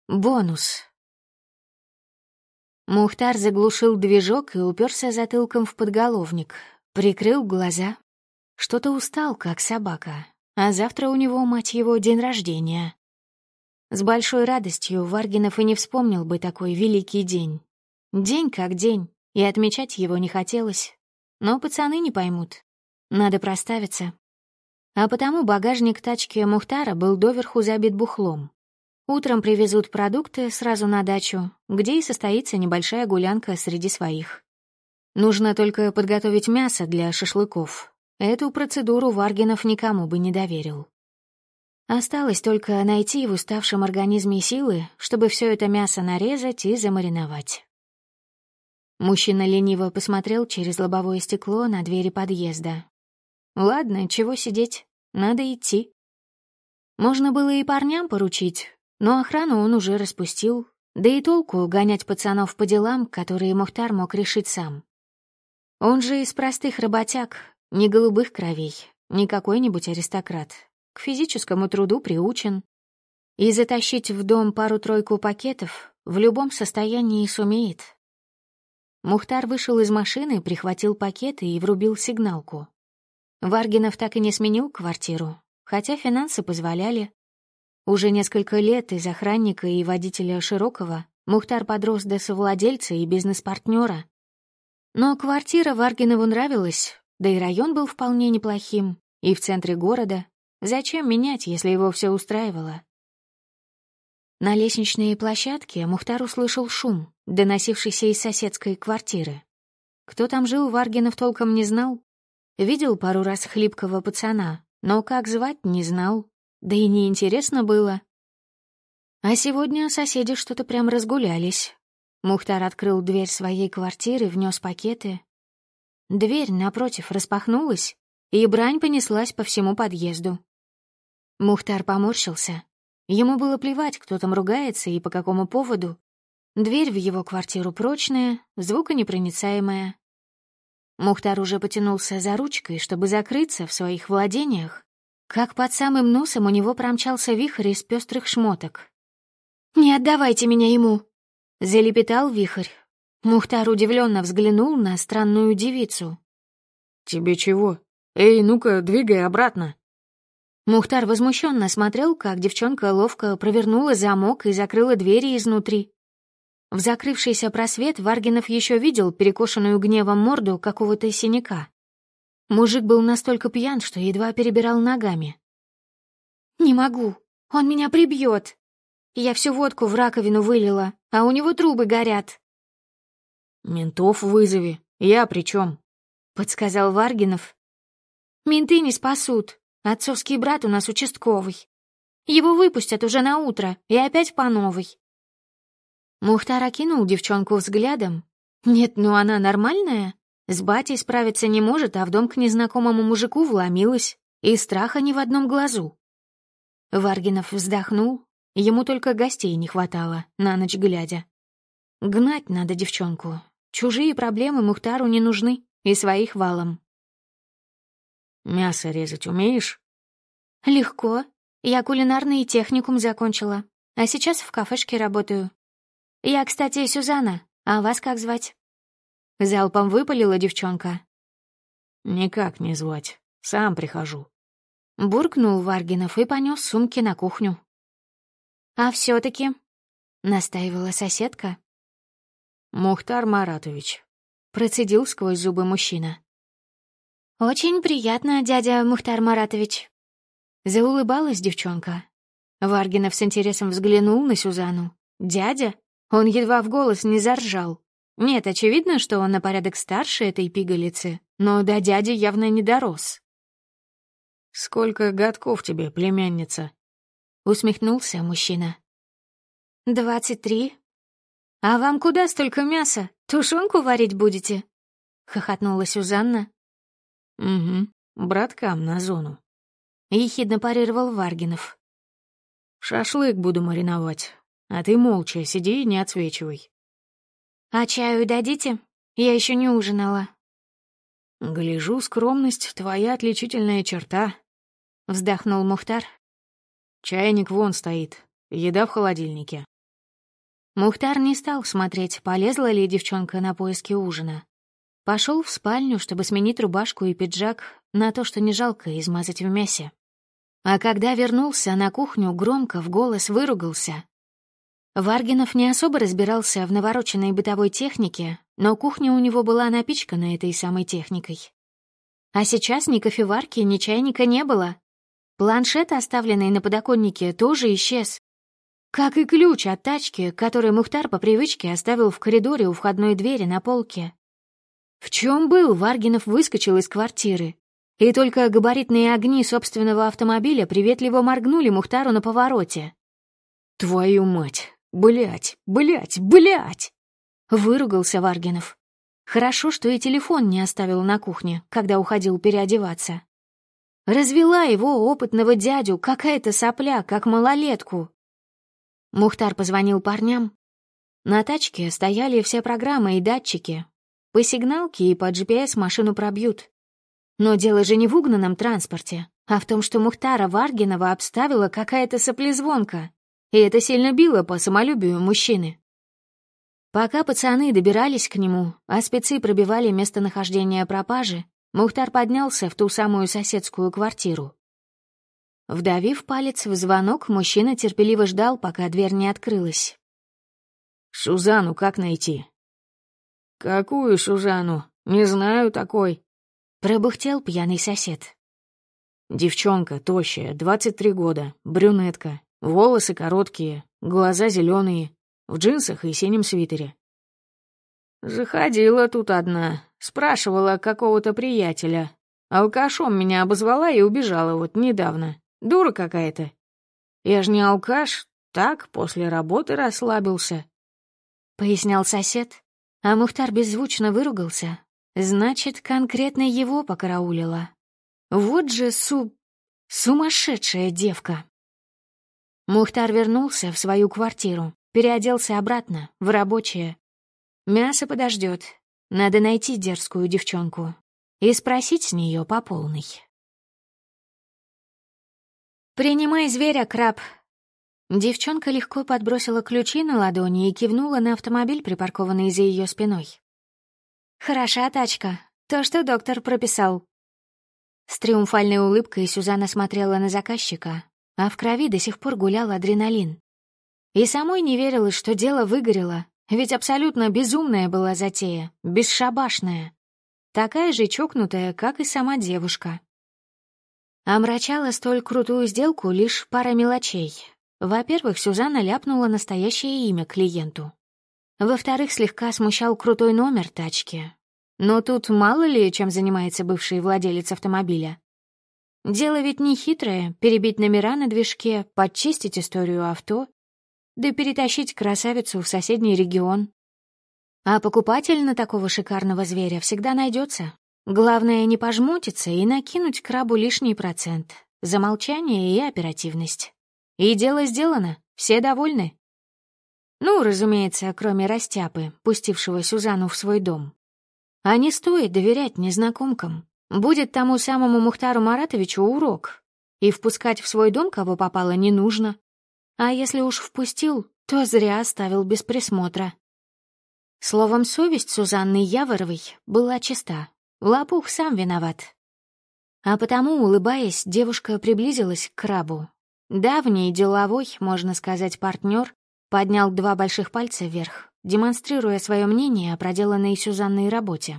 Бонус. Мухтар заглушил движок и уперся затылком в подголовник. Прикрыл глаза. Что-то устал, как собака. А завтра у него, мать его, день рождения. С большой радостью Варгинов и не вспомнил бы такой великий день. День как день, и отмечать его не хотелось. Но пацаны не поймут. Надо проставиться. А потому багажник тачки Мухтара был доверху забит бухлом. Утром привезут продукты сразу на дачу, где и состоится небольшая гулянка среди своих. Нужно только подготовить мясо для шашлыков. Эту процедуру Варгинов никому бы не доверил. Осталось только найти в уставшем организме силы, чтобы все это мясо нарезать и замариновать. Мужчина лениво посмотрел через лобовое стекло на двери подъезда. Ладно, чего сидеть, надо идти. Можно было и парням поручить, но охрану он уже распустил, да и толку гонять пацанов по делам, которые Мухтар мог решить сам. Он же из простых работяг, не голубых кровей, не какой-нибудь аристократ, к физическому труду приучен. И затащить в дом пару-тройку пакетов в любом состоянии сумеет. Мухтар вышел из машины, прихватил пакеты и врубил сигналку. Варгинов так и не сменил квартиру, хотя финансы позволяли. Уже несколько лет из охранника и водителя Широкого Мухтар подрос до совладельца и бизнес-партнера. Но квартира Варгинову нравилась, да и район был вполне неплохим, и в центре города. Зачем менять, если его все устраивало? На лестничной площадке Мухтар услышал шум, доносившийся из соседской квартиры. Кто там жил, Варгинов толком не знал. Видел пару раз хлипкого пацана, но как звать не знал, да и неинтересно было. А сегодня соседи что-то прям разгулялись. Мухтар открыл дверь своей квартиры, внес пакеты. Дверь напротив распахнулась, и брань понеслась по всему подъезду. Мухтар поморщился. Ему было плевать, кто там ругается и по какому поводу. Дверь в его квартиру прочная, звуконепроницаемая. Мухтар уже потянулся за ручкой, чтобы закрыться в своих владениях, как под самым носом у него промчался вихрь из пестрых шмоток. «Не отдавайте меня ему!» — залепетал вихрь. Мухтар удивленно взглянул на странную девицу. «Тебе чего? Эй, ну-ка, двигай обратно!» Мухтар возмущенно смотрел, как девчонка ловко провернула замок и закрыла двери изнутри. В закрывшийся просвет Варгинов еще видел перекошенную гневом морду какого-то синяка. Мужик был настолько пьян, что едва перебирал ногами. «Не могу, он меня прибьет. Я всю водку в раковину вылила, а у него трубы горят». «Ментов вызови, я при чем?» — подсказал Варгинов. «Менты не спасут. Отцовский брат у нас участковый. Его выпустят уже на утро и опять по новой». Мухтар окинул девчонку взглядом. Нет, ну она нормальная. С батей справиться не может, а в дом к незнакомому мужику вломилась. И страха ни в одном глазу. Варгинов вздохнул. Ему только гостей не хватало, на ночь глядя. Гнать надо девчонку. Чужие проблемы Мухтару не нужны, и своих валом. «Мясо резать умеешь?» «Легко. Я кулинарный техникум закончила, а сейчас в кафешке работаю. Я, кстати, Сюзанна, а вас как звать?» Залпом выпалила девчонка. «Никак не звать. Сам прихожу». Буркнул Варгинов и понес сумки на кухню. «А все-таки?» — настаивала соседка. «Мухтар Маратович», — процедил сквозь зубы мужчина. «Очень приятно, дядя Мухтар Маратович». Заулыбалась девчонка. Варгинов с интересом взглянул на Сюзанну. «Дядя?» Он едва в голос не заржал. Нет, очевидно, что он на порядок старше этой пигалицы, но до дяди явно не дорос. «Сколько годков тебе, племянница?» — усмехнулся мужчина. 23. «А вам куда столько мяса? Тушенку варить будете?» — хохотнула Сюзанна. «Угу, браткам на зону», — ехидно парировал Варгинов. «Шашлык буду мариновать, а ты молча сиди и не отсвечивай». «А чаю дадите? Я еще не ужинала». «Гляжу, скромность — твоя отличительная черта», — вздохнул Мухтар. «Чайник вон стоит, еда в холодильнике. Мухтар не стал смотреть, полезла ли девчонка на поиски ужина. Пошел в спальню, чтобы сменить рубашку и пиджак на то, что не жалко измазать в мясе. А когда вернулся на кухню, громко в голос выругался. Варгинов не особо разбирался в навороченной бытовой технике, но кухня у него была напичкана этой самой техникой. А сейчас ни кофеварки, ни чайника не было. Планшет, оставленный на подоконнике, тоже исчез. Как и ключ от тачки, который Мухтар по привычке оставил в коридоре у входной двери на полке. В чем был, Варгинов выскочил из квартиры. И только габаритные огни собственного автомобиля приветливо моргнули Мухтару на повороте. «Твою мать! Блять! Блять! Блять!» Выругался Варгинов. Хорошо, что и телефон не оставил на кухне, когда уходил переодеваться. Развела его опытного дядю какая-то сопля, как малолетку. Мухтар позвонил парням. На тачке стояли все программы и датчики. По сигналке и по GPS машину пробьют. Но дело же не в угнанном транспорте, а в том, что Мухтара Варгинова обставила какая-то соплезвонка. И это сильно било по самолюбию мужчины. Пока пацаны добирались к нему, а спецы пробивали местонахождение пропажи, Мухтар поднялся в ту самую соседскую квартиру. Вдавив палец в звонок, мужчина терпеливо ждал, пока дверь не открылась. «Сюзанну как найти?» «Какую Сюзанну? Не знаю такой», — пробухтел пьяный сосед. «Девчонка тощая, 23 года, брюнетка, волосы короткие, глаза зеленые, в джинсах и синем свитере». «Заходила тут одна, спрашивала какого-то приятеля. Алкашом меня обозвала и убежала вот недавно. Дура какая-то. Я ж не алкаш, так, после работы расслабился», — пояснял сосед, а Мухтар беззвучно выругался. Значит, конкретно его покараулила. Вот же сумасшедшая девка. Мухтар вернулся в свою квартиру, переоделся обратно, в рабочее. Мясо подождет. Надо найти дерзкую девчонку и спросить с нее по полной. «Принимай зверя, краб». Девчонка легко подбросила ключи на ладони и кивнула на автомобиль, припаркованный за ее спиной. «Хороша тачка. То, что доктор прописал». С триумфальной улыбкой Сюзанна смотрела на заказчика, а в крови до сих пор гулял адреналин. И самой не верилось, что дело выгорело, ведь абсолютно безумная была затея, бесшабашная. Такая же чокнутая, как и сама девушка. Омрачала столь крутую сделку лишь пара мелочей. Во-первых, Сюзанна ляпнула настоящее имя клиенту. Во-вторых, слегка смущал крутой номер тачки. Но тут мало ли, чем занимается бывший владелец автомобиля. Дело ведь не хитрое — перебить номера на движке, подчистить историю авто, да перетащить красавицу в соседний регион. А покупатель на такого шикарного зверя всегда найдется. Главное, не пожмутиться и накинуть крабу лишний процент за молчание и оперативность. И дело сделано, все довольны. Ну, разумеется, кроме растяпы, пустившего Сюзанну в свой дом. А не стоит доверять незнакомкам. Будет тому самому Мухтару Маратовичу урок. И впускать в свой дом кого попало не нужно. А если уж впустил, то зря оставил без присмотра. Словом, совесть Сюзанны Яворовой была чиста. Лопух сам виноват. А потому, улыбаясь, девушка приблизилась к крабу. Давний деловой, можно сказать, партнер поднял 2 больших пальца вверх, демонстрируя свое мнение о проделанной Сюзанной работе.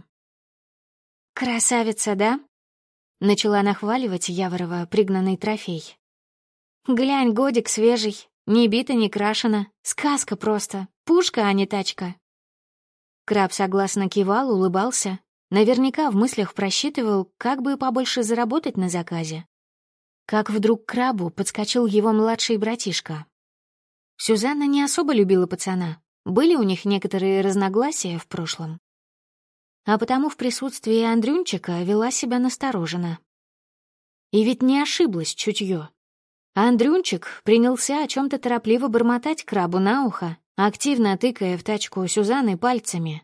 «Красавица, да?» — начала нахваливать Яворова пригнанный трофей. «Глянь, годик свежий, не бита, не крашена, сказка просто, пушка, а не тачка». Краб согласно кивал, улыбался, наверняка в мыслях просчитывал, как бы побольше заработать на заказе. Как вдруг к крабу подскочил его младший братишка. Сюзанна не особо любила пацана, были у них некоторые разногласия в прошлом. А потому в присутствии Андрюнчика вела себя настороженно. И ведь не ошиблась чутье. Андрюнчик принялся о чем-то торопливо бормотать крабу на ухо, активно тыкая в тачку Сюзанны пальцами.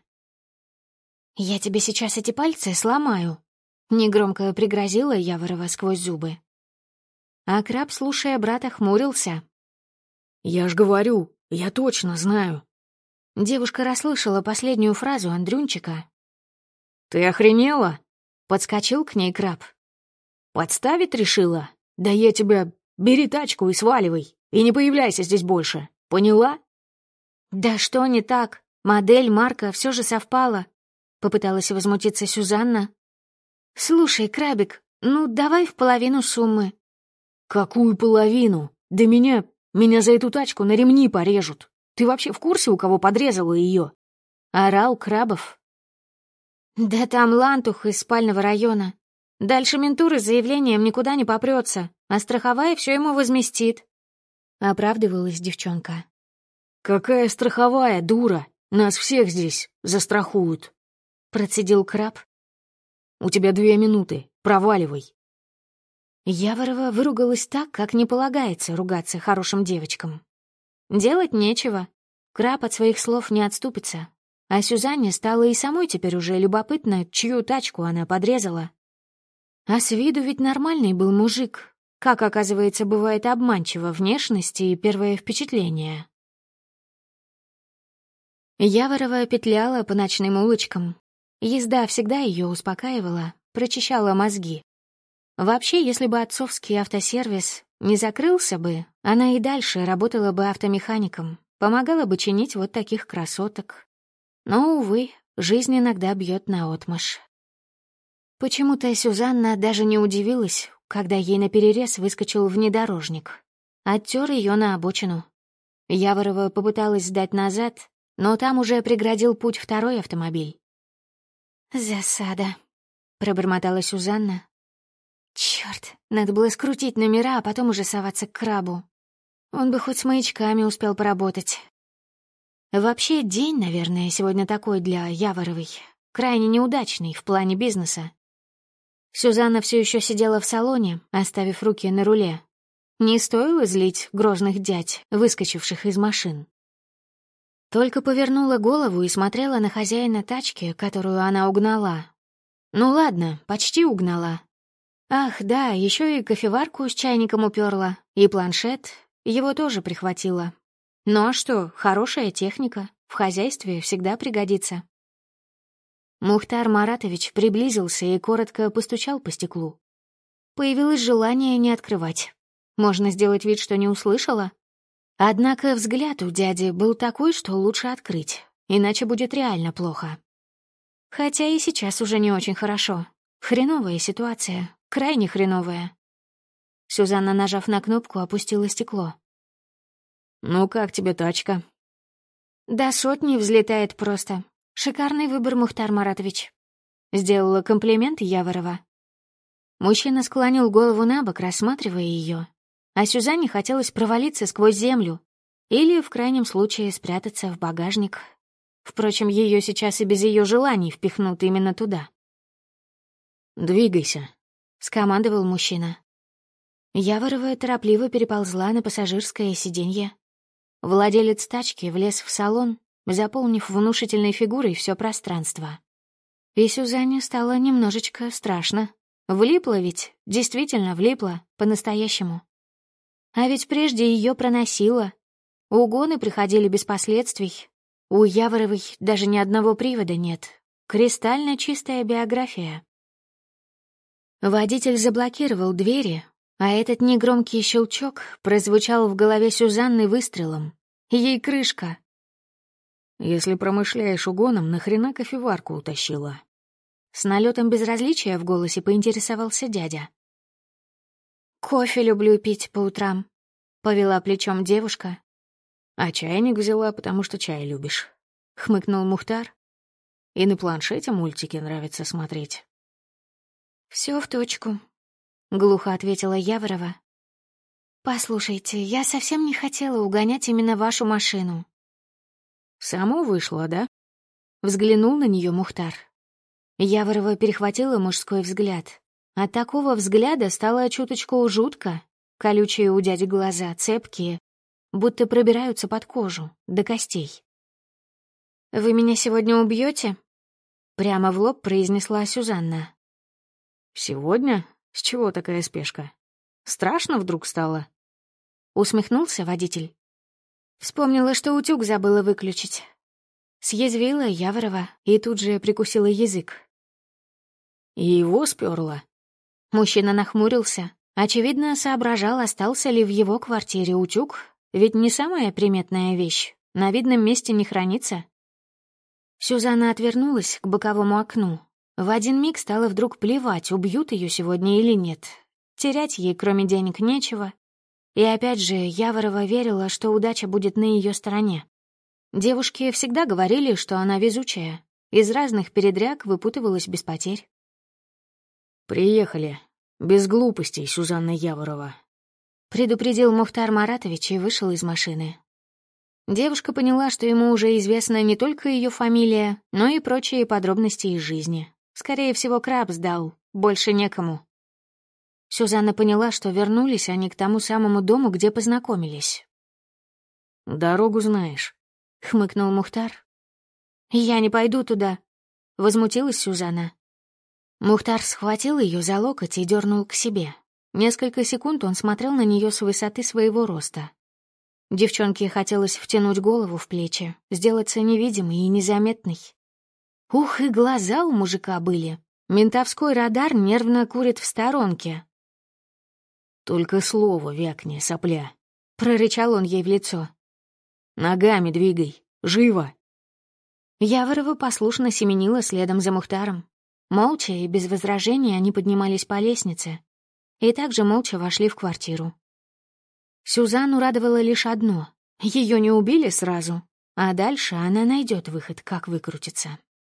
«Я тебе сейчас эти пальцы сломаю», — негромко пригрозила Яворова сквозь зубы. А краб, слушая брата, хмурился. «Я ж говорю, я точно знаю. Девушка расслышала последнюю фразу Андрюнчика. «Ты охренела?» — подскочил к ней краб. «Подставить решила? Да я тебя... Бери тачку и сваливай, и не появляйся здесь больше. Поняла?» «Да что не так? Модель, марка, все же совпало», — попыталась возмутиться Сюзанна. «Слушай, крабик, ну давай в половину суммы». «Какую половину? Да меня за эту тачку на ремни порежут. Ты вообще в курсе, у кого подрезала ее?» — орал Крабов. «Да там лантух из спального района. Дальше ментура с заявлением никуда не попрется, а страховая все ему возместит», — оправдывалась девчонка. «Какая страховая, дура? Нас всех здесь застрахуют», — процедил Краб. «У тебя 2 минуты, проваливай». Яворова выругалась так, как не полагается ругаться хорошим девочкам. Делать нечего. Краб от своих слов не отступится. А Сюзанне стало и самой теперь уже любопытно, чью тачку она подрезала. А с виду ведь нормальный был мужик. Как, оказывается, бывает обманчиво внешность и первое впечатление. Яворова петляла по ночным улочкам. Езда всегда ее успокаивала, прочищала мозги. Вообще, если бы отцовский автосервис не закрылся бы, она и дальше работала бы автомехаником, помогала бы чинить вот таких красоток. Но, увы, жизнь иногда бьет наотмашь. Почему-то Сюзанна даже не удивилась, когда ей наперерез выскочил внедорожник. Оттер ее на обочину. Яворова попыталась сдать назад, но там уже преградил путь второй автомобиль. «Засада», — пробормотала Сюзанна. «Чёрт, надо было скрутить номера, а потом уже соваться к крабу. Он бы хоть с маячками успел поработать». Вообще, день, наверное, сегодня такой для Яворовой, крайне неудачный в плане бизнеса. Сюзанна все еще сидела в салоне, оставив руки на руле. Не стоило злить грозных дядь, выскочивших из машин. Только повернула голову и смотрела на хозяина тачки, которую она угнала. Ну ладно, почти угнала. Ах, да, еще и кофеварку с чайником уперла, и планшет, его тоже прихватила. Ну а что, хорошая техника, в хозяйстве всегда пригодится. Мухтар Маратович приблизился и коротко постучал по стеклу. Появилось желание не открывать. Можно сделать вид, что не услышала. Однако взгляд у дяди был такой, что лучше открыть, иначе будет реально плохо. Хотя и сейчас уже не очень хорошо. Хреновая ситуация, крайне хреновая. Сюзанна, нажав на кнопку, опустила стекло. «Ну как тебе тачка?» «До 100 взлетает просто. Шикарный выбор, Мухтар Маратович», — сделала комплимент Яворова. Мужчина склонил голову набок, рассматривая ее, а Сюзанне хотелось провалиться сквозь землю или, в крайнем случае, спрятаться в багажник. Впрочем, ее сейчас и без ее желаний впихнут именно туда. «Двигайся», — скомандовал мужчина. Яворова торопливо переползла на пассажирское сиденье. Владелец тачки влез в салон, заполнив внушительной фигурой все пространство. И Сюзанне стало немножечко страшно. Влипла ведь, действительно влипла, по-настоящему. А ведь прежде ее проносило. Угоны приходили без последствий. У Яворовой даже ни одного привода нет. Кристально чистая биография. Водитель заблокировал двери, а этот негромкий щелчок прозвучал в голове Сюзанны выстрелом. Ей крышка. «Если промышляешь угоном, нахрена кофеварку утащила?» С налетом безразличия в голосе поинтересовался дядя. «Кофе люблю пить по утрам», — повела плечом девушка. «А чайник взяла, потому что чай любишь», — хмыкнул Мухтар. «И на планшете мультики нравится смотреть». «Всё в точку», — глухо ответила Яворова. «Послушайте, я совсем не хотела угонять именно вашу машину». «Само вышло, да?» — взглянул на нее Мухтар. Яворова перехватила мужской взгляд. От такого взгляда стало чуточку жутко. Колючие у дяди глаза, цепкие, будто пробираются под кожу, до костей. «Вы меня сегодня убьете?» — прямо в лоб произнесла Сюзанна. «Сегодня? С чего такая спешка? Страшно вдруг стало?» Усмехнулся водитель. Вспомнила, что утюг забыла выключить. Съязвила Яворова и тут же прикусила язык. И его спёрла. Мужчина нахмурился. Очевидно, соображал, остался ли в его квартире утюг, ведь не самая приметная вещь, на видном месте не хранится. Сюзанна отвернулась к боковому окну. В один миг стало вдруг плевать, убьют ее сегодня или нет. Терять ей, кроме денег, нечего. И опять же, Яворова верила, что удача будет на ее стороне. Девушки всегда говорили, что она везучая. Из разных передряг выпутывалась без потерь. «Приехали. Без глупостей, Сюзанна Яворова», — предупредил Мухтар Маратович и вышел из машины. Девушка поняла, что ему уже известна не только ее фамилия, но и прочие подробности из жизни. Скорее всего, Краб сдал, больше некому. Сюзанна поняла, что вернулись они к тому самому дому, где познакомились. «Дорогу знаешь», — хмыкнул Мухтар. «Я не пойду туда», — возмутилась Сюзанна. Мухтар схватил ее за локоть и дернул к себе. Несколько секунд он смотрел на нее с высоты своего роста. Девчонке хотелось втянуть голову в плечи, сделаться невидимой и незаметной. Ух, и глаза у мужика были. Ментовской радар нервно курит в сторонке. «Только слово вякни, сопля», — прорычал он ей в лицо. «Ногами двигай, живо!» Яворова послушно семенила следом за Мухтаром. Молча и без возражений они поднимались по лестнице и также молча вошли в квартиру. Сюзанну радовало лишь одно — ее не убили сразу, а дальше она найдет выход, как выкрутиться.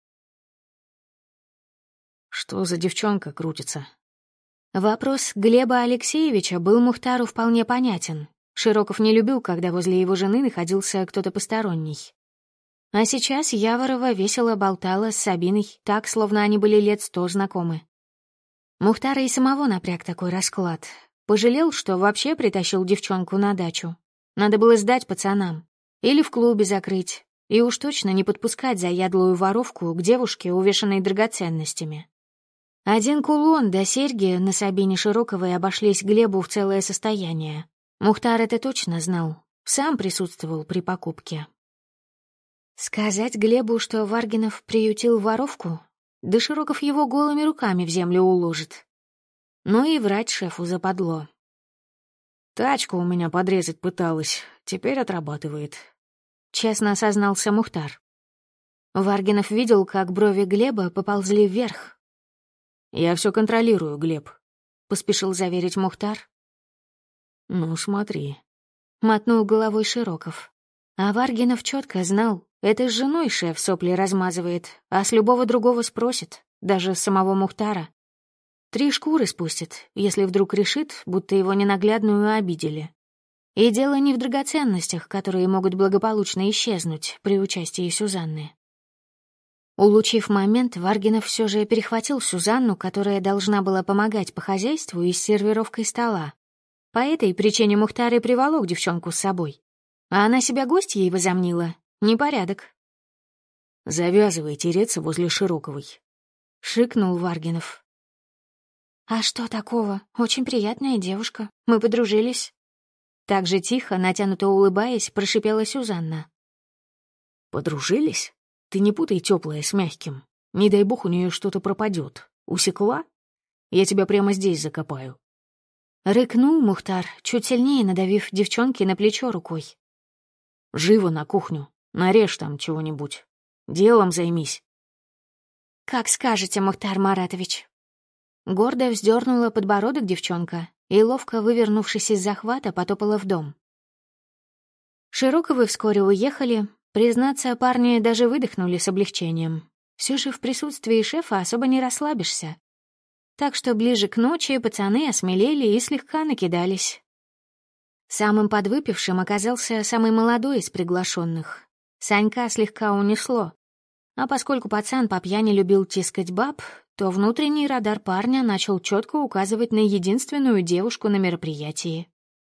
«Что за девчонка крутится?» Вопрос Глеба Алексеевича был Мухтару вполне понятен. Широков не любил, когда возле его жены находился кто-то посторонний. А сейчас Яворова весело болтала с Сабиной, так, словно они были лет 100 знакомы. Мухтара и самого напряг такой расклад. Пожалел, что вообще притащил девчонку на дачу. Надо было сдать пацанам. Или в клубе закрыть. И уж точно не подпускать заядлую воровку к девушке, увешанной драгоценностями. Один кулон да серьги на Сабине Широковой обошлись Глебу в целое состояние. Мухтар это точно знал. Сам присутствовал при покупке. Сказать Глебу, что Варгинов приютил воровку? Да Широков его голыми руками в землю уложит. Но и врать шефу западло. «Тачку у меня подрезать пыталась, теперь отрабатывает», — честно осознался Мухтар. Варгинов видел, как брови Глеба поползли вверх. «Я все контролирую, Глеб», — поспешил заверить Мухтар. «Ну, смотри», — мотнул головой Широков. А Варгинов четко знал, это с женой шеф сопли размазывает, а с любого другого спросит, даже с самого Мухтара. 3 шкуры спустит, если вдруг решит, будто его ненаглядную обидели. И дело не в драгоценностях, которые могут благополучно исчезнуть при участии Сюзанны. Улучив момент, Варгинов все же перехватил Сюзанну, которая должна была помогать по хозяйству и с сервировкой стола. По этой причине Мухтар и приволок девчонку с собой. А она себя гостьей возомнила. Непорядок. «Завязывай тереться возле Широковой», — шикнул Варгинов. «А что такого? Очень приятная девушка. Мы подружились». Так же тихо, натянуто улыбаясь, прошипела Сюзанна. «Подружились? Ты не путай теплое с мягким. Не дай бог у нее что-то пропадет. Усекла? Я тебя прямо здесь закопаю». Рыкнул Мухтар, чуть сильнее надавив девчонке на плечо рукой. «Живо на кухню. Нарежь там чего-нибудь. Делом займись». «Как скажете, Мухтар Маратович». Гордо вздернула подбородок девчонка и, ловко вывернувшись из захвата, потопала в дом. Широковы вскоре уехали. Признаться, парни даже выдохнули с облегчением. Все же в присутствии шефа особо не расслабишься. Так что ближе к ночи пацаны осмелели и слегка накидались. Самым подвыпившим оказался самый молодой из приглашенных. Санька слегка унесло. А поскольку пацан по пьяни любил тискать баб, то внутренний радар парня начал четко указывать на единственную девушку на мероприятии.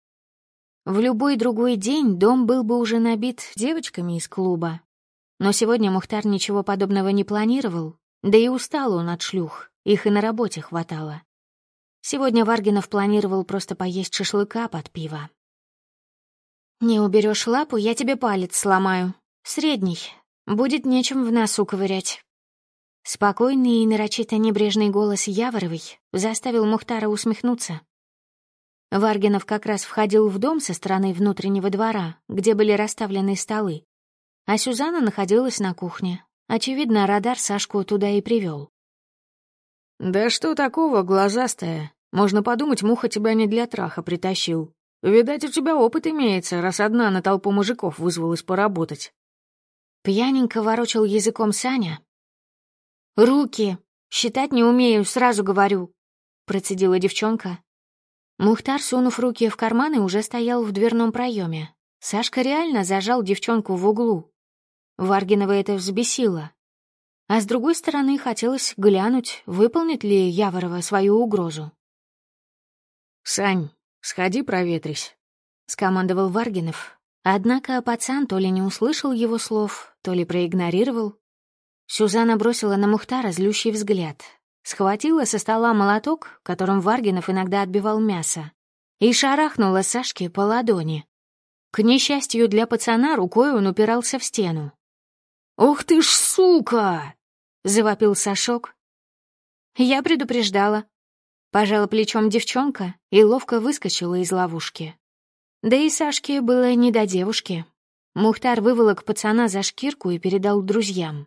В любой другой день дом был бы уже набит девочками из клуба. Но сегодня Мухтар ничего подобного не планировал, да и устал он от шлюх, их и на работе хватало. Сегодня Варгинов планировал просто поесть шашлыка под пиво. «Не уберешь лапу, я тебе палец сломаю. Средний. будет нечем в носу ковырять». Спокойный и нарочито небрежный голос Яворовой заставил Мухтара усмехнуться. Варгинов как раз входил в дом со стороны внутреннего двора, где были расставлены столы, а Сюзанна находилась на кухне. Очевидно, радар Сашку туда и привел. «Да что такого, глазастая? Можно подумать, муха тебя не для траха притащил. Видать, у тебя опыт имеется, раз одна на толпу мужиков вызвалась поработать». Пьяненько ворочал языком Саня. «Руки! Считать не умею, сразу говорю», — процедила девчонка. Мухтар, сунув руки в карманы, уже стоял в дверном проеме. Сашка реально зажал девчонку в углу. Варгинова это взбесило. А с другой стороны, хотелось глянуть, выполнит ли Яворова свою угрозу. «Сань, сходи проветрись», — скомандовал Варгинов. Однако пацан то ли не услышал его слов, то ли проигнорировал. Сюзанна бросила на Мухтара злющий взгляд, схватила со стола молоток, которым Варгинов иногда отбивал мясо, и шарахнула Сашке по ладони. К несчастью для пацана, рукой он упирался в стену. «Ух ты ж, сука!» — завопил Сашок. «Я предупреждала». Пожала плечом девчонка и ловко выскочила из ловушки. Да и Сашке было не до девушки. Мухтар выволок пацана за шкирку и передал друзьям.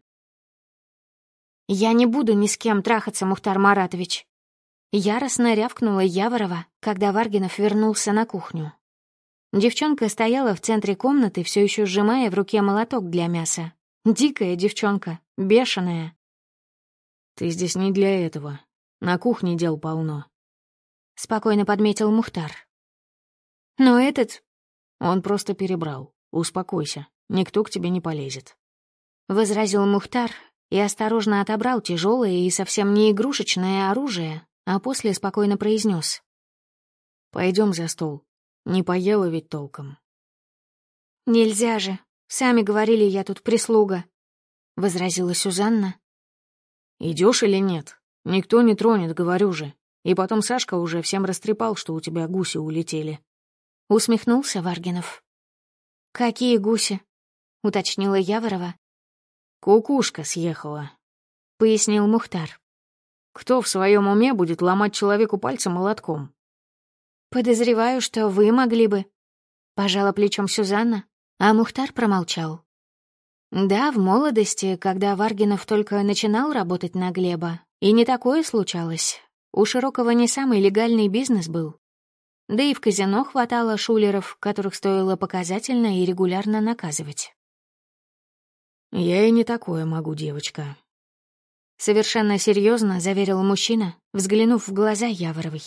«Я не буду ни с кем трахаться, Мухтар Маратович», — яростно рявкнула Яворова, когда Варгинов вернулся на кухню. Девчонка стояла в центре комнаты, все еще сжимая в руке молоток для мяса. Дикая девчонка, бешеная. «Ты здесь не для этого. На кухне дел полно», — спокойно подметил Мухтар. «Но этот...» «Он просто перебрал. Успокойся, никто к тебе не полезет», — возразил Мухтар и осторожно отобрал тяжелое и совсем не игрушечное оружие, а после спокойно произнес: «Пойдем за стол. Не поела ведь толком». «Нельзя же. Сами говорили, я тут прислуга», — возразила Сюзанна. «Идешь или нет? Никто не тронет, говорю же. И потом Сашка уже всем растрепал, что у тебя гуси улетели». Усмехнулся Варгинов. «Какие гуси?» — уточнила Яворова. «Кукушка съехала», — пояснил Мухтар. «Кто в своем уме будет ломать человеку пальцы молотком?» «Подозреваю, что вы могли бы», — пожала плечом Сюзанна, а Мухтар промолчал. Да, в молодости, когда Варгинов только начинал работать на Глеба, и не такое случалось. У Широкого не самый легальный бизнес был. Да и в казино хватало шулеров, которых стоило показательно и регулярно наказывать. «Я и не такое могу, девочка», — совершенно серьезно заверил мужчина, взглянув в глаза Яворовой.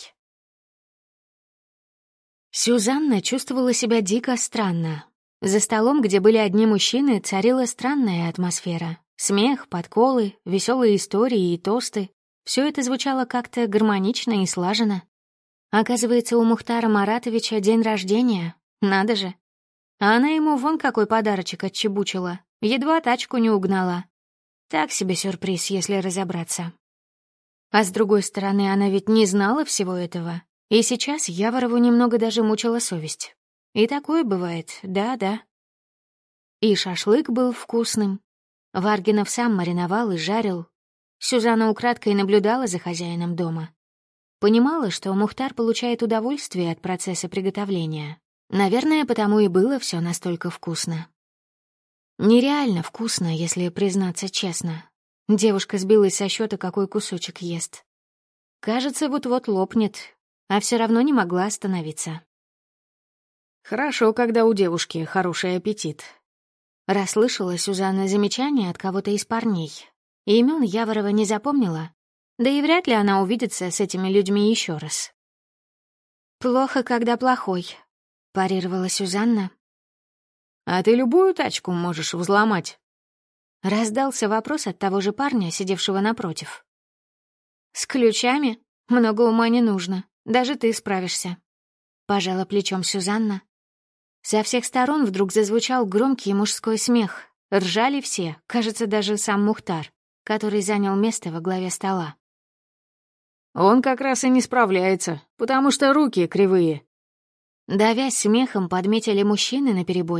Сюзанна чувствовала себя дико странно. За столом, где были одни мужчины, царила странная атмосфера. Смех, подколы, веселые истории и тосты. Все это звучало как-то гармонично и слаженно. Оказывается, у Мухтара Маратовича день рождения. Надо же. А она ему вон какой подарочек отчебучила. Едва тачку не угнала. Так себе сюрприз, если разобраться. А с другой стороны, она ведь не знала всего этого. И сейчас Яворову немного даже мучила совесть. И такое бывает, да-да. И шашлык был вкусным. Варгинов сам мариновал и жарил. Сюзанна украдкой наблюдала за хозяином дома. Понимала, что Мухтар получает удовольствие от процесса приготовления. Наверное, потому и было все настолько вкусно. Нереально вкусно, если признаться честно. Девушка сбилась со счета, какой кусочек ест. Кажется, вот-вот лопнет, а все равно не могла остановиться. «Хорошо, когда у девушки хороший аппетит», — расслышала Сюзанна замечание от кого-то из парней. Имен Яворова не запомнила, да и вряд ли она увидится с этими людьми еще раз. «Плохо, когда плохой», — парировала Сюзанна. «А ты любую тачку можешь взломать?» Раздался вопрос от того же парня, сидевшего напротив. «С ключами много ума не нужно, даже ты справишься», — пожала плечом Сюзанна. Со всех сторон вдруг зазвучал громкий мужской смех. Ржали все, кажется, даже сам Мухтар, который занял место во главе стола. «Он как раз и не справляется, потому что руки кривые». Давясь смехом, подметили мужчины наперебой,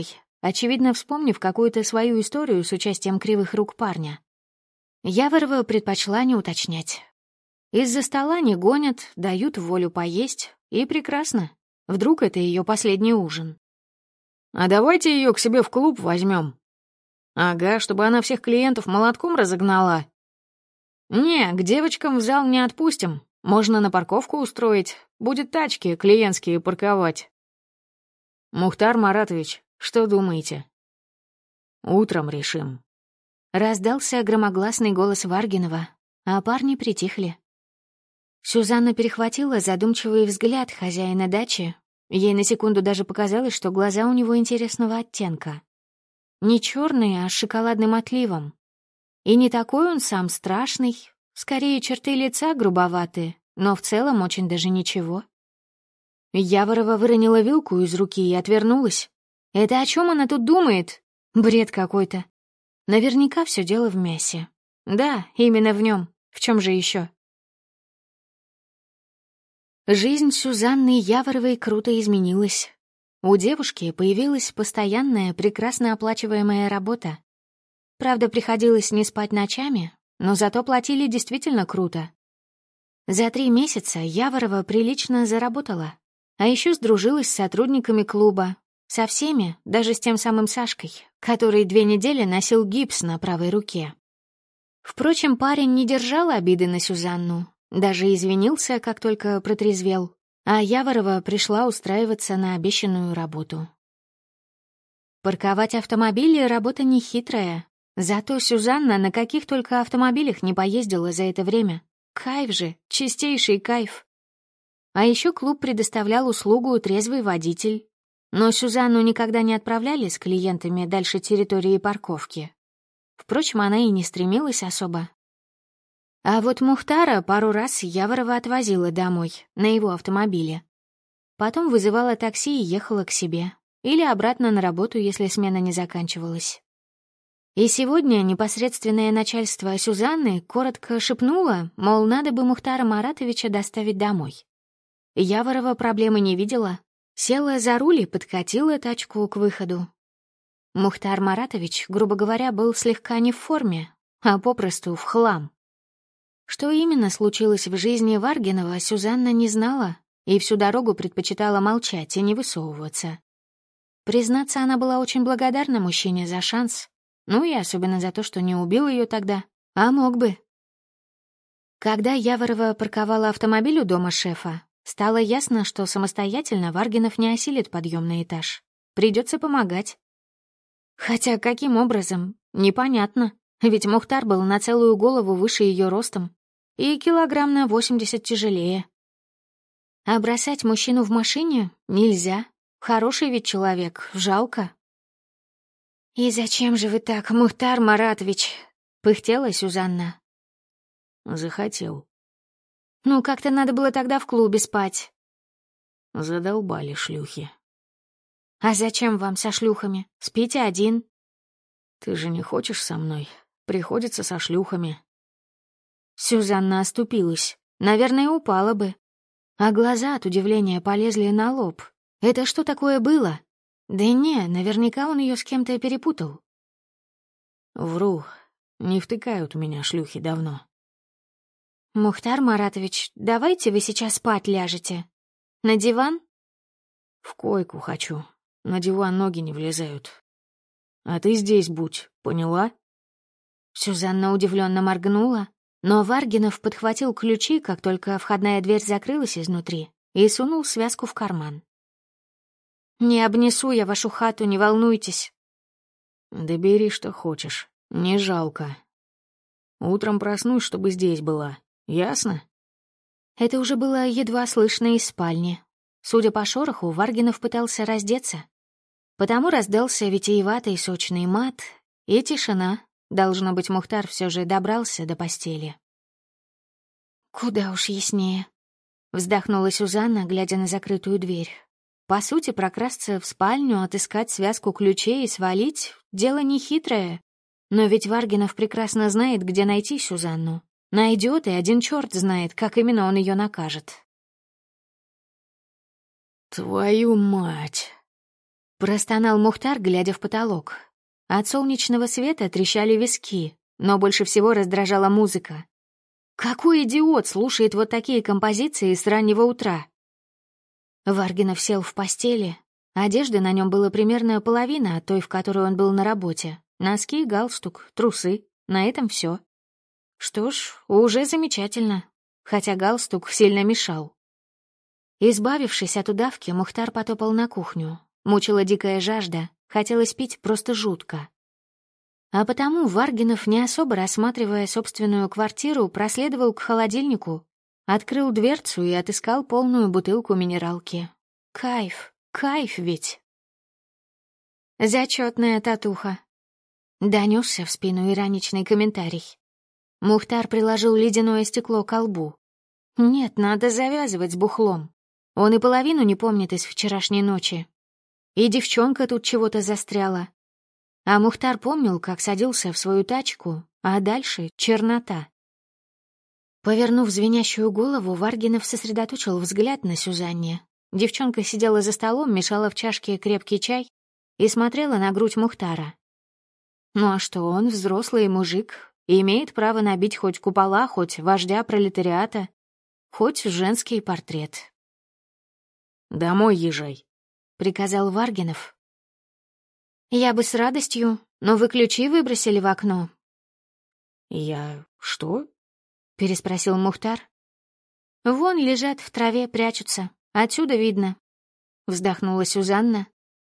очевидно, вспомнив какую-то свою историю с участием кривых рук парня. Яворова предпочла не уточнять. Из-за стола не гонят, дают волю поесть, и прекрасно. Вдруг это ее последний ужин. «А давайте ее к себе в клуб возьмем. «Ага, чтобы она всех клиентов молотком разогнала». «Не, к девочкам в зал не отпустим. Можно на парковку устроить. Будет тачки клиентские парковать». «Мухтар Маратович, что думаете?» «Утром решим». Раздался громогласный голос Варгинова, а парни притихли. Сюзанна перехватила задумчивый взгляд хозяина дачи. Ей на секунду даже показалось, что глаза у него интересного оттенка. Не черные, а с шоколадным отливом. И не такой он сам страшный, скорее черты лица грубоватые, но в целом очень даже ничего. Яворова выронила вилку из руки и отвернулась. Это о чем она тут думает? Бред какой-то. Наверняка все дело в мясе. Да, именно в нем. В чем же еще? Жизнь Сюзанны Яворовой круто изменилась. У девушки появилась постоянная, прекрасно оплачиваемая работа. Правда, приходилось не спать ночами, но зато платили действительно круто. За 3 месяца Яворова прилично заработала, а еще сдружилась с сотрудниками клуба, со всеми, даже с тем самым Сашкой, который 2 недели носил гипс на правой руке. Впрочем, парень не держал обиды на Сюзанну, даже извинился, как только протрезвел, а Яворова пришла устраиваться на обещанную работу. Парковать автомобили — работа нехитрая, зато Сюзанна на каких только автомобилях не поездила за это время. Кайф же, чистейший кайф. А еще клуб предоставлял услугу трезвый водитель, но Сюзанну никогда не отправляли с клиентами дальше территории парковки. Впрочем, она и не стремилась особо. А вот Мухтара пару раз Яворова отвозила домой, на его автомобиле. Потом вызывала такси и ехала к себе. Или обратно на работу, если смена не заканчивалась. И сегодня непосредственное начальство Сюзанны коротко шепнуло, мол, надо бы Мухтара Маратовича доставить домой. Яворова проблемы не видела. Села за руль и подкатила тачку к выходу. Мухтар Маратович, грубо говоря, был слегка не в форме, а попросту в хлам. Что именно случилось в жизни Варгинова, Сюзанна не знала и всю дорогу предпочитала молчать и не высовываться. Признаться, она была очень благодарна мужчине за шанс, ну и особенно за то, что не убил ее тогда, а мог бы. Когда Яворова парковала автомобиль у дома шефа, стало ясно, что самостоятельно Варгинов не осилит подъем на этаж. Придется помогать. Хотя каким образом, непонятно, ведь Мухтар был на целую голову выше ее ростом и килограмм на 80 тяжелее. А бросать мужчину в машине нельзя. Хороший ведь человек, жалко. «И зачем же вы так, Мухтар Маратович?» — пыхтела Сюзанна. Захотел. «Ну, как-то надо было тогда в клубе спать». Задолбали шлюхи. «А зачем вам со шлюхами? Спите один». Ты же не хочешь со мной? Приходится со шлюхами. Сюзанна оступилась. Наверное, упала бы. А глаза от удивления полезли на лоб. Это что такое было? Да не, наверняка он ее с кем-то перепутал. Вру. Не втыкают у меня шлюхи давно. Мухтар Маратович, давайте вы сейчас спать ляжете. На диван? В койку хочу. На диван ноги не влезают. А ты здесь будь, поняла? Сюзанна удивленно моргнула, но Варгинов подхватил ключи, как только входная дверь закрылась изнутри, и сунул связку в карман. «Не обнесу я вашу хату, не волнуйтесь». Да бери, что хочешь, не жалко. Утром проснусь, чтобы здесь была, ясно? Это уже было едва слышно из спальни. Судя по шороху, Варгинов пытался раздеться. Потому раздался витиеватый сочный мат и тишина. Должно быть, Мухтар все же добрался до постели. «Куда уж яснее», — вздохнула Сюзанна, глядя на закрытую дверь. По сути, прокрасться в спальню, отыскать связку ключей и свалить — дело нехитрое. Но ведь Варгинов прекрасно знает, где найти Сюзанну. Найдет, и один черт знает, как именно он ее накажет. Твою мать! Простонал Мухтар, глядя в потолок. От солнечного света трещали виски, но больше всего раздражала музыка. Какой идиот слушает вот такие композиции с раннего утра? Варгинов сел в постели. Одежды на нем было примерно половина от той, в которой он был на работе. Носки, галстук, трусы. На этом все. Что ж, уже замечательно. Хотя галстук сильно мешал. Избавившись от удавки, Мухтар потопал на кухню. Мучила дикая жажда, хотелось пить просто жутко. А потому Варгинов, не особо рассматривая собственную квартиру, проследовал к холодильнику, открыл дверцу и отыскал полную бутылку минералки. Кайф ведь. Зачетная татуха. Донесся в спину ироничный комментарий. Мухтар приложил ледяное стекло к колбу. Нет, надо завязывать с бухлом. Он и половину не помнит из вчерашней ночи. И девчонка тут чего-то застряла. А Мухтар помнил, как садился в свою тачку, а дальше — чернота. Повернув звенящую голову, Варгинов сосредоточил взгляд на Сюзанне. Девчонка сидела за столом, мешала в чашке крепкий чай и смотрела на грудь Мухтара. Ну а что, он взрослый мужик и имеет право набить хоть купола, хоть вождя пролетариата, хоть женский портрет. «Домой езжай», — приказал Варгинов. «Я бы с радостью, но вы ключи выбросили в окно». «Я... что?» — переспросил Мухтар. «Вон лежат в траве, прячутся. Отсюда видно», — вздохнула Сюзанна.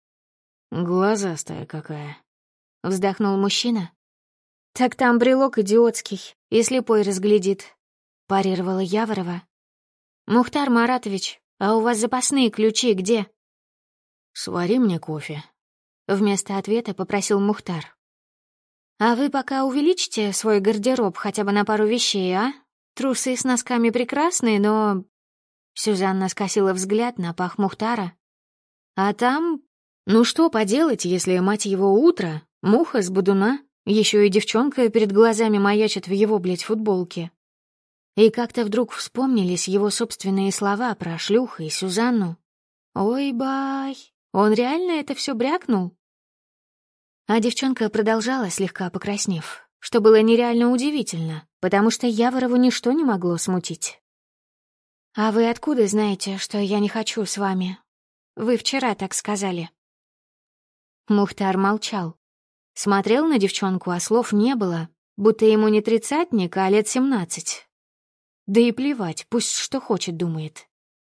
«Глазастая какая», — вздохнул мужчина. «Так там брелок идиотский, и слепой разглядит», — парировала Яворова. «Мухтар Маратович, а у вас запасные ключи где?» «Свари мне кофе», — вместо ответа попросил Мухтар. «А вы пока увеличьте свой гардероб хотя бы на пару вещей, а? Трусы с носками прекрасные, но...» Сюзанна скосила взгляд на пах Мухтара. «А там... ну что поделать, если, мать его, утро, муха с бодуна, еще и девчонка перед глазами маячит в его, блядь, футболке». И как-то вдруг вспомнились его собственные слова про шлюх и Сюзанну. «Ой, бай, он реально это все брякнул?» А девчонка продолжала, слегка покраснев, что было нереально удивительно, потому что Яворову ничто не могло смутить. «А вы откуда знаете, что я не хочу с вами? Вы вчера так сказали». Мухтар молчал. Смотрел на девчонку, а слов не было, будто ему не тридцатник, а лет 17. Да и плевать, пусть что хочет думает.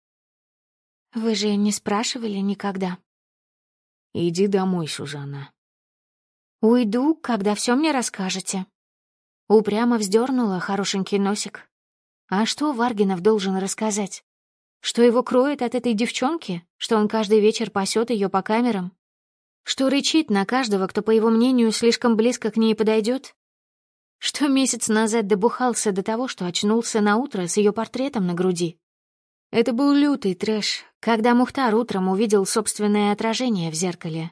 «Вы же не спрашивали никогда?» «Иди домой, Сюзанна». «Уйду, когда все мне расскажете». Упрямо вздернула хорошенький носик. А что Варгинов должен рассказать? Что его кроет от этой девчонки? Что он каждый вечер пасет ее по камерам? Что рычит на каждого, кто, по его мнению, слишком близко к ней подойдет? Что месяц назад добухался до того, что очнулся наутро с ее портретом на груди? Это был лютый трэш, когда Мухтар утром увидел собственное отражение в зеркале.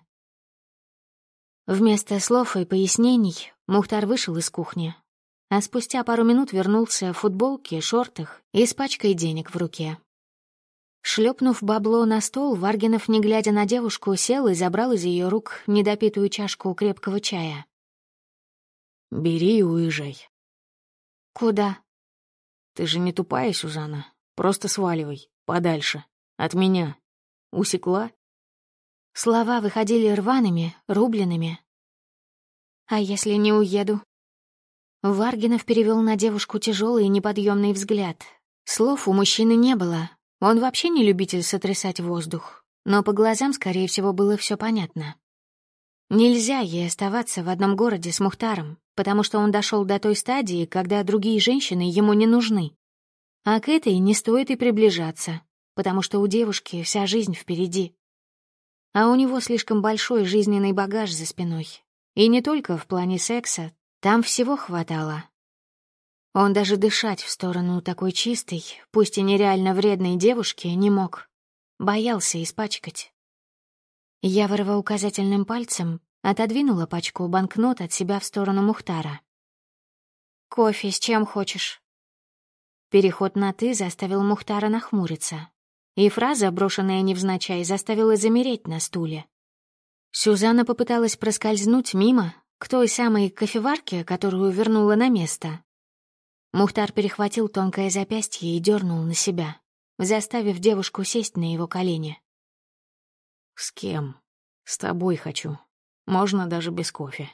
Вместо слов и пояснений Мухтар вышел из кухни, а спустя пару минут вернулся в футболке, шортах и с пачкой денег в руке. Шлепнув бабло на стол, Варгинов, не глядя на девушку, сел и забрал из ее рук недопитую чашку крепкого чая. «Бери и уезжай». «Куда?» «Ты же не тупая, Сюзанна. Просто сваливай. Подальше. От меня. Усекла?» Слова выходили рваными, рубленными. «А если не уеду?» Варгинов перевел на девушку тяжелый и неподъемный взгляд. Слов у мужчины не было. Он вообще не любитель сотрясать воздух. Но по глазам, скорее всего, было все понятно. Нельзя ей оставаться в одном городе с Мухтаром, потому что он дошел до той стадии, когда другие женщины ему не нужны. А к этой не стоит и приближаться, потому что у девушки вся жизнь впереди. А у него слишком большой жизненный багаж за спиной. И не только в плане секса, там всего хватало. Он даже дышать в сторону такой чистой, пусть и нереально вредной девушки, не мог. Боялся испачкать. Яворова указательным пальцем отодвинула пачку банкнот от себя в сторону Мухтара. «Кофе с чем хочешь?» Переход на «ты» заставил Мухтара нахмуриться. И фраза, брошенная невзначай, заставила замереть на стуле. Сюзанна попыталась проскользнуть мимо, к той самой кофеварке, которую вернула на место. Мухтар перехватил тонкое запястье и дернул на себя, заставив девушку сесть на его колени. «С кем? С тобой хочу. Можно даже без кофе».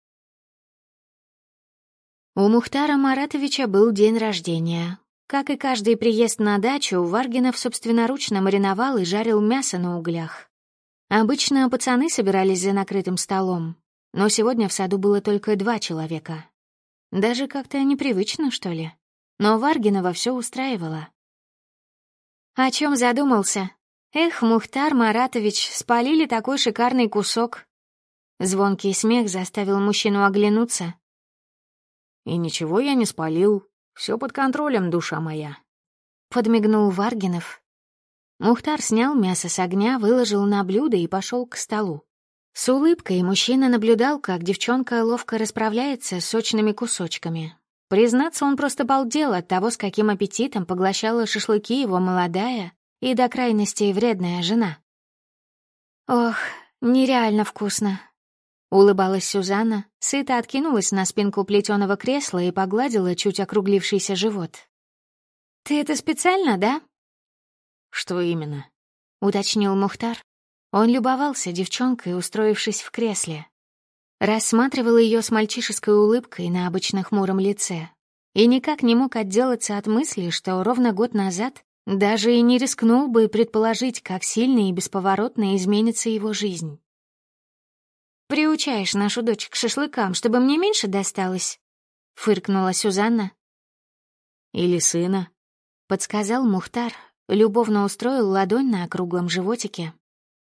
У Мухтара Маратовича был день рождения. Как и каждый приезд на дачу, Варгинов собственноручно мариновал и жарил мясо на углях. Обычно пацаны собирались за накрытым столом, но сегодня в саду было только 2 человека. Даже как-то непривычно, что ли. Но Варгинова все устраивало. «О чем задумался? Эх, Мухтар Маратович, спалили такой шикарный кусок». Звонкий смех заставил мужчину оглянуться. «И ничего я не спалил. Все под контролем, душа моя», — подмигнул Варгинов. Мухтар снял мясо с огня, выложил на блюдо и пошел к столу. С улыбкой мужчина наблюдал, как девчонка ловко расправляется с сочными кусочками. Признаться, он просто балдел от того, с каким аппетитом поглощала шашлыки его молодая и до крайности вредная жена. «Ох, нереально вкусно», — улыбалась Сюзанна, сыто откинулась на спинку плетеного кресла и погладила чуть округлившийся живот. «Ты это специально, да?» «Что именно?» — уточнил Мухтар. Он любовался девчонкой, устроившись в кресле. Рассматривал ее с мальчишеской улыбкой на обычно хмуром лице и никак не мог отделаться от мысли, что ровно год назад даже и не рискнул бы предположить, как сильно и бесповоротно изменится его жизнь. «Приучаешь нашу дочь к шашлыкам, чтобы мне меньше досталось?» — фыркнула Сюзанна. «Или сына?» — подсказал Мухтар, любовно устроил ладонь на округлом животике.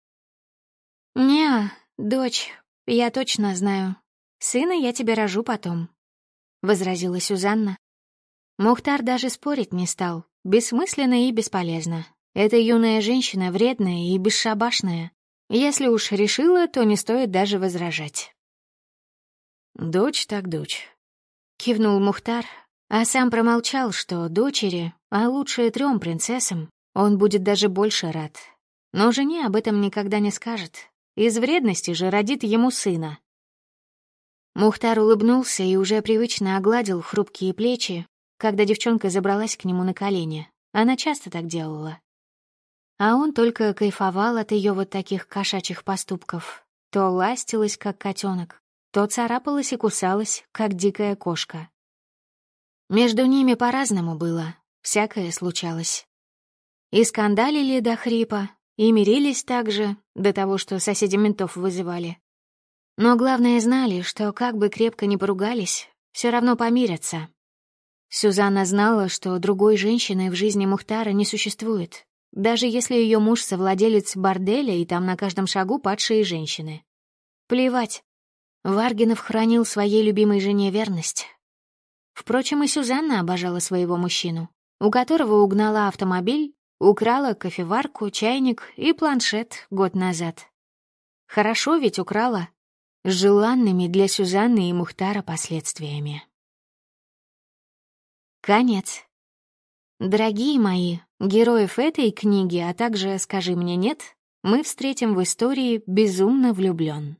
«Не, дочь, я точно знаю. Сына я тебе рожу потом», — возразила Сюзанна. Мухтар даже спорить не стал. Бессмысленно и бесполезно. Эта юная женщина вредная и бесшабашная. Если уж решила, то не стоит даже возражать. «Дочь так дочь», — кивнул Мухтар, а сам промолчал, что дочери, а лучше 3 принцессам, он будет даже больше рад. Но жене об этом никогда не скажет. Из вредности же родит ему сына. Мухтар улыбнулся и уже привычно огладил хрупкие плечи, когда девчонка забралась к нему на колени. Она часто так делала. А он только кайфовал от ее вот таких кошачьих поступков. То ластилась, как котенок, то царапалась и кусалась, как дикая кошка. Между ними по-разному было, всякое случалось. И скандалили до хрипа, и мирились также, до того, что соседи ментов вызывали. Но главное, знали, что как бы крепко ни поругались, все равно помирятся. Сюзанна знала, что другой женщины в жизни Мухтара не существует, даже если ее муж совладелец борделя и там на каждом шагу падшие женщины. Плевать. Варгинов хранил своей любимой жене верность. Впрочем, и Сюзанна обожала своего мужчину, у которого угнала автомобиль, украла кофеварку, чайник и планшет год назад. Хорошо ведь украла, с желанными для Сюзанны и Мухтара последствиями. Конец. Дорогие мои, героев этой книги, а также «Скажи мне нет», мы встретим в истории «Безумно влюблён».